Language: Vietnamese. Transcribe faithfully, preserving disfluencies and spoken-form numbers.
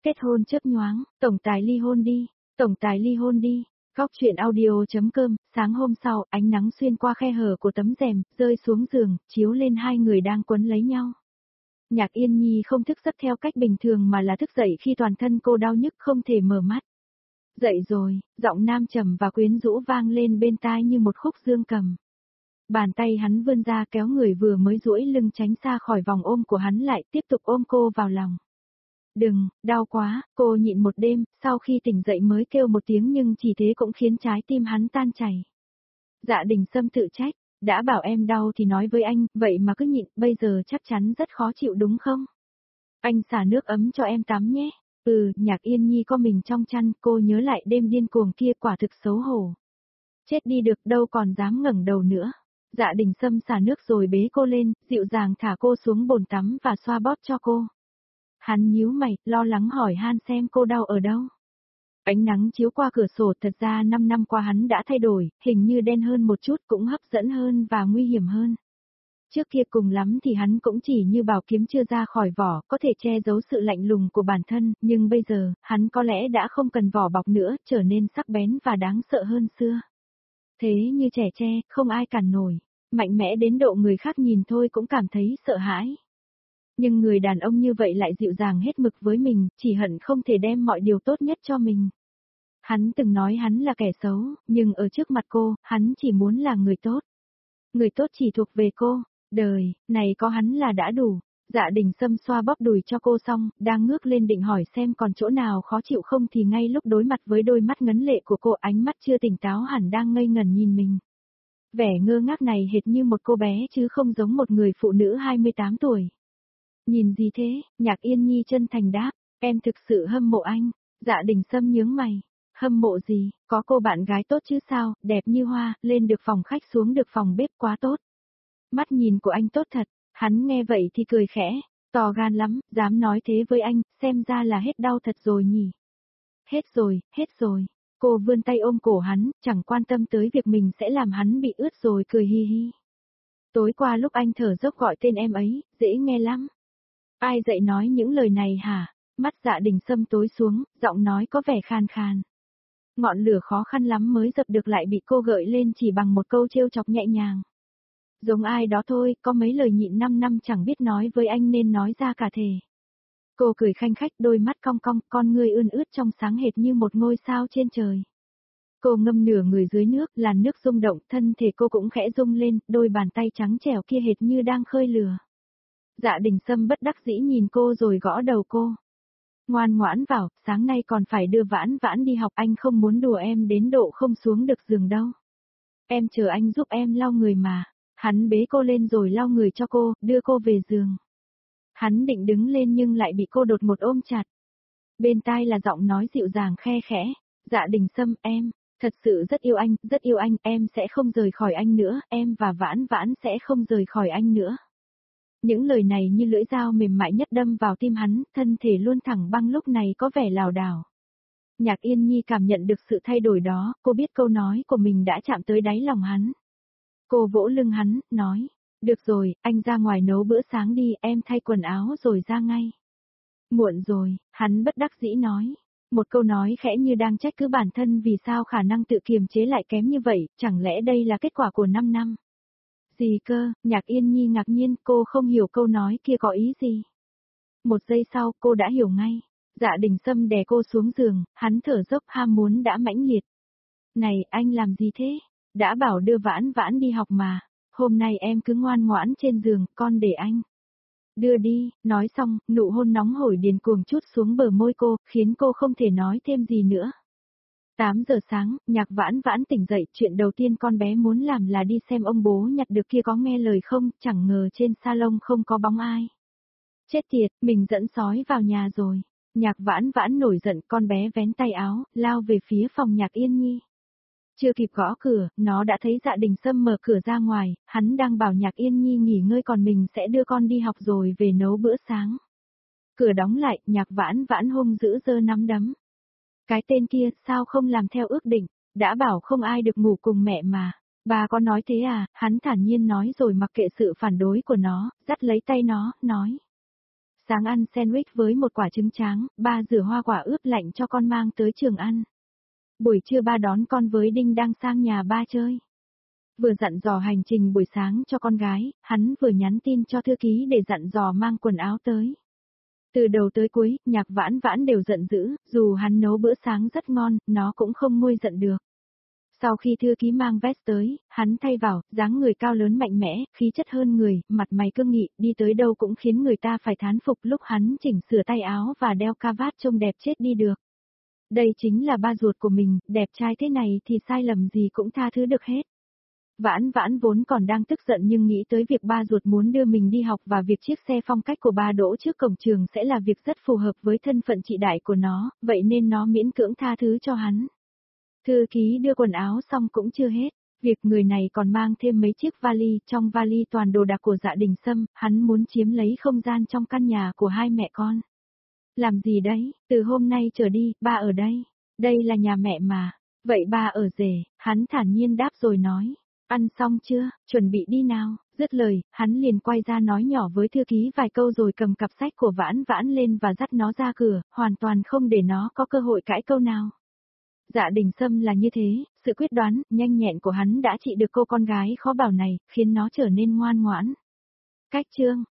Kết hôn chớp nhoáng, tổng tài ly hôn đi, tổng tài ly hôn đi. Góc chuyện audio.com, sáng hôm sau, ánh nắng xuyên qua khe hở của tấm rèm, rơi xuống giường, chiếu lên hai người đang quấn lấy nhau. Nhạc Yên Nhi không thức giấc theo cách bình thường mà là thức dậy khi toàn thân cô đau nhức không thể mở mắt. Dậy rồi, giọng nam trầm và quyến rũ vang lên bên tai như một khúc dương cầm. Bàn tay hắn vươn ra kéo người vừa mới duỗi lưng tránh xa khỏi vòng ôm của hắn lại tiếp tục ôm cô vào lòng. Đừng, đau quá, cô nhịn một đêm, sau khi tỉnh dậy mới kêu một tiếng nhưng chỉ thế cũng khiến trái tim hắn tan chảy. Dạ Đình Sâm tự trách, đã bảo em đau thì nói với anh, vậy mà cứ nhịn, bây giờ chắc chắn rất khó chịu đúng không? Anh xả nước ấm cho em tắm nhé. Ừ, Nhạc Yên Nhi co mình trong chăn, cô nhớ lại đêm điên cuồng kia quả thực xấu hổ. Chết đi được đâu còn dám ngẩng đầu nữa. Dạ Đình Sâm xả nước rồi bế cô lên, dịu dàng thả cô xuống bồn tắm và xoa bóp cho cô. Hắn nhíu mày, lo lắng hỏi han xem cô đau ở đâu. Ánh nắng chiếu qua cửa sổ, thật ra năm năm qua hắn đã thay đổi, hình như đen hơn một chút, cũng hấp dẫn hơn và nguy hiểm hơn. Trước kia cùng lắm thì hắn cũng chỉ như bảo kiếm chưa ra khỏi vỏ, có thể che giấu sự lạnh lùng của bản thân, nhưng bây giờ, hắn có lẽ đã không cần vỏ bọc nữa, trở nên sắc bén và đáng sợ hơn xưa. Thế như trẻ tre, không ai cản nổi, mạnh mẽ đến độ người khác nhìn thôi cũng cảm thấy sợ hãi. Nhưng người đàn ông như vậy lại dịu dàng hết mực với mình, chỉ hận không thể đem mọi điều tốt nhất cho mình. Hắn từng nói hắn là kẻ xấu, nhưng ở trước mặt cô, hắn chỉ muốn là người tốt. Người tốt chỉ thuộc về cô, đời, này có hắn là đã đủ. Dạ Đình Sâm xoa bóp đùi cho cô xong, đang ngước lên định hỏi xem còn chỗ nào khó chịu không thì ngay lúc đối mặt với đôi mắt ngấn lệ của cô, ánh mắt chưa tỉnh táo hẳn đang ngây ngẩn nhìn mình. Vẻ ngơ ngác này hệt như một cô bé chứ không giống một người phụ nữ hai mươi tám tuổi. Nhìn gì thế? Nhạc Yên Nhi chân thành đáp, em thực sự hâm mộ anh. Dạ Đình Sâm nhướng mày, hâm mộ gì, có cô bạn gái tốt chứ sao, đẹp như hoa, lên được phòng khách xuống được phòng bếp quá tốt. Mắt nhìn của anh tốt thật, hắn nghe vậy thì cười khẽ, to gan lắm, dám nói thế với anh, xem ra là hết đau thật rồi nhỉ. Hết rồi, hết rồi. Cô vươn tay ôm cổ hắn, chẳng quan tâm tới việc mình sẽ làm hắn bị ướt rồi cười hi hi. Tối qua lúc anh thở dốc gọi tên em ấy, dễ nghe lắm. Ai dạy nói những lời này hả? Mắt Dạ Đình Sâm tối xuống, giọng nói có vẻ khan khan. Ngọn lửa khó khăn lắm mới dập được lại bị cô gợi lên chỉ bằng một câu trêu chọc nhẹ nhàng. Giống ai đó thôi, có mấy lời nhịn năm năm chẳng biết nói với anh nên nói ra cả thề. Cô cười khanh khách, đôi mắt cong cong, con ngươi ươn ướt trong sáng hệt như một ngôi sao trên trời. Cô ngâm nửa người dưới nước, làn nước rung động, thân thể cô cũng khẽ rung lên, đôi bàn tay trắng trẻo kia hệt như đang khơi lửa. Dạ Đình Sâm bất đắc dĩ nhìn cô rồi gõ đầu cô. Ngoan ngoãn vào, sáng nay còn phải đưa Vãn Vãn đi học, anh không muốn đùa em đến độ không xuống được giường đâu. Em chờ anh giúp em lau người mà. Hắn bế cô lên rồi lau người cho cô, đưa cô về giường. Hắn định đứng lên nhưng lại bị cô đột một ôm chặt. Bên tai là giọng nói dịu dàng khe khẽ. Dạ Đình Sâm, em, thật sự rất yêu anh, rất yêu anh, em sẽ không rời khỏi anh nữa, em và Vãn Vãn sẽ không rời khỏi anh nữa. Những lời này như lưỡi dao mềm mại nhất đâm vào tim hắn, thân thể luôn thẳng băng lúc này có vẻ lảo đảo. Nhạc Yên Nhi cảm nhận được sự thay đổi đó, cô biết câu nói của mình đã chạm tới đáy lòng hắn. Cô vỗ lưng hắn, nói, được rồi, anh ra ngoài nấu bữa sáng đi, em thay quần áo rồi ra ngay. Muộn rồi, hắn bất đắc dĩ nói. Một câu nói khẽ như đang trách cứ bản thân vì sao khả năng tự kiềm chế lại kém như vậy, chẳng lẽ đây là kết quả của năm năm. Gì cơ, Nhạc Yên Nhi ngạc nhiên, cô không hiểu câu nói kia có ý gì. Một giây sau, cô đã hiểu ngay. Dạ Đình Sâm đè cô xuống giường, hắn thở dốc ham muốn đã mãnh liệt. Này, anh làm gì thế? Đã bảo đưa Vãn Vãn đi học mà. Hôm nay em cứ ngoan ngoãn trên giường, con để anh đưa đi. Nói xong, nụ hôn nóng hổi điên cuồng trút xuống bờ môi cô, khiến cô không thể nói thêm gì nữa. tám giờ sáng, Nhạc Vãn Vãn tỉnh dậy, chuyện đầu tiên con bé muốn làm là đi xem ông bố nhặt được kia có nghe lời không, chẳng ngờ trên salon không có bóng ai. Chết tiệt, mình dẫn sói vào nhà rồi. Nhạc Vãn Vãn nổi giận, con bé vén tay áo, lao về phía phòng Nhạc Yên Nhi. Chưa kịp gõ cửa, nó đã thấy Dạ Đình Sâm mở cửa ra ngoài, hắn đang bảo Nhạc Yên Nhi nghỉ ngơi còn mình sẽ đưa con đi học rồi về nấu bữa sáng. Cửa đóng lại, Nhạc Vãn Vãn hung dữ giơ nắm đấm. Cái tên kia, sao không làm theo ước định, đã bảo không ai được ngủ cùng mẹ mà. Bà có nói thế à? Hắn thản nhiên nói rồi mặc kệ sự phản đối của nó, dắt lấy tay nó, nói. Sáng ăn sandwich với một quả trứng tráng, ba rửa hoa quả ướp lạnh cho con mang tới trường ăn. Buổi trưa ba đón con với Đinh đang sang nhà ba chơi. Vừa dặn dò hành trình buổi sáng cho con gái, hắn vừa nhắn tin cho thư ký để dặn dò mang quần áo tới. Từ đầu tới cuối, Nhạc Vãn Vãn đều giận dữ, dù hắn nấu bữa sáng rất ngon, nó cũng không nguôi giận được. Sau khi thư ký mang vest tới, hắn thay vào, dáng người cao lớn mạnh mẽ, khí chất hơn người, mặt mày cương nghị, đi tới đâu cũng khiến người ta phải thán phục lúc hắn chỉnh sửa tay áo và đeo cravat trông đẹp chết đi được. Đây chính là ba ruột của mình, đẹp trai thế này thì sai lầm gì cũng tha thứ được hết. Vãn Vãn vốn còn đang tức giận nhưng nghĩ tới việc ba ruột muốn đưa mình đi học và việc chiếc xe phong cách của ba đỗ trước cổng trường sẽ là việc rất phù hợp với thân phận chị đại của nó, vậy nên nó miễn cưỡng tha thứ cho hắn. Thư ký đưa quần áo xong cũng chưa hết, việc người này còn mang thêm mấy chiếc vali, trong vali toàn đồ đạc của Dạ Đình Sâm, hắn muốn chiếm lấy không gian trong căn nhà của hai mẹ con. Làm gì đấy, từ hôm nay trở đi, ba ở đây, đây là nhà mẹ mà, vậy ba ở rể, hắn thản nhiên đáp rồi nói. Ăn xong chưa, chuẩn bị đi nào, dứt lời, hắn liền quay ra nói nhỏ với thư ký vài câu rồi cầm cặp sách của Vãn Vãn lên và dắt nó ra cửa, hoàn toàn không để nó có cơ hội cãi câu nào. Dạ Đình Sâm là như thế, sự quyết đoán, nhanh nhẹn của hắn đã trị được cô con gái khó bảo này, khiến nó trở nên ngoan ngoãn. Cách chương